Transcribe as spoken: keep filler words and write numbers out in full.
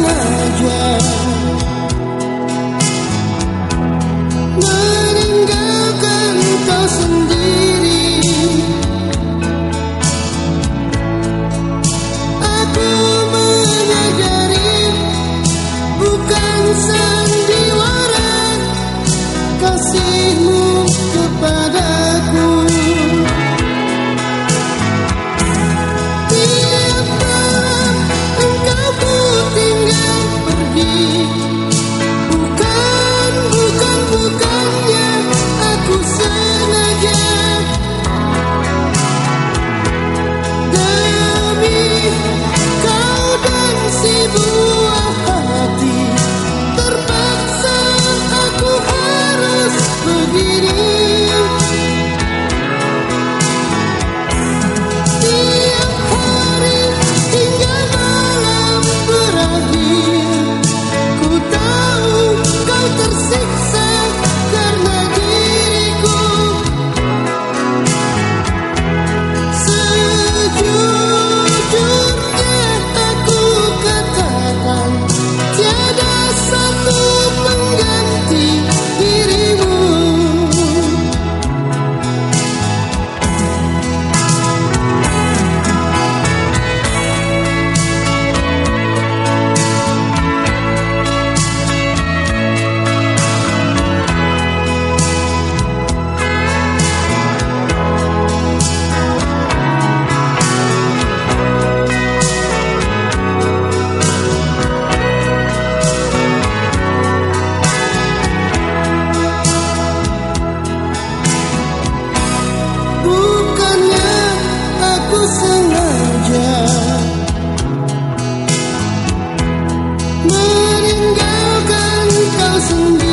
sengaja meninggalkan kau sendiri. Aku menyadari bukan sandiwara kasihmu kepadaku. Tiap malam engkau ku tinggal pergi. Bukan, bukan, bukannya aku sengaja. Demi kau dan si buah hati, terpaksa aku harus begini. Tiap hari hingga malam berakhir, ku tahu kau tersiksa karena diriku. Sejujurnya aku katakan, tiada satu pengganti dirimu. Bukannya aku sengaja meninggalkan kau sendiri.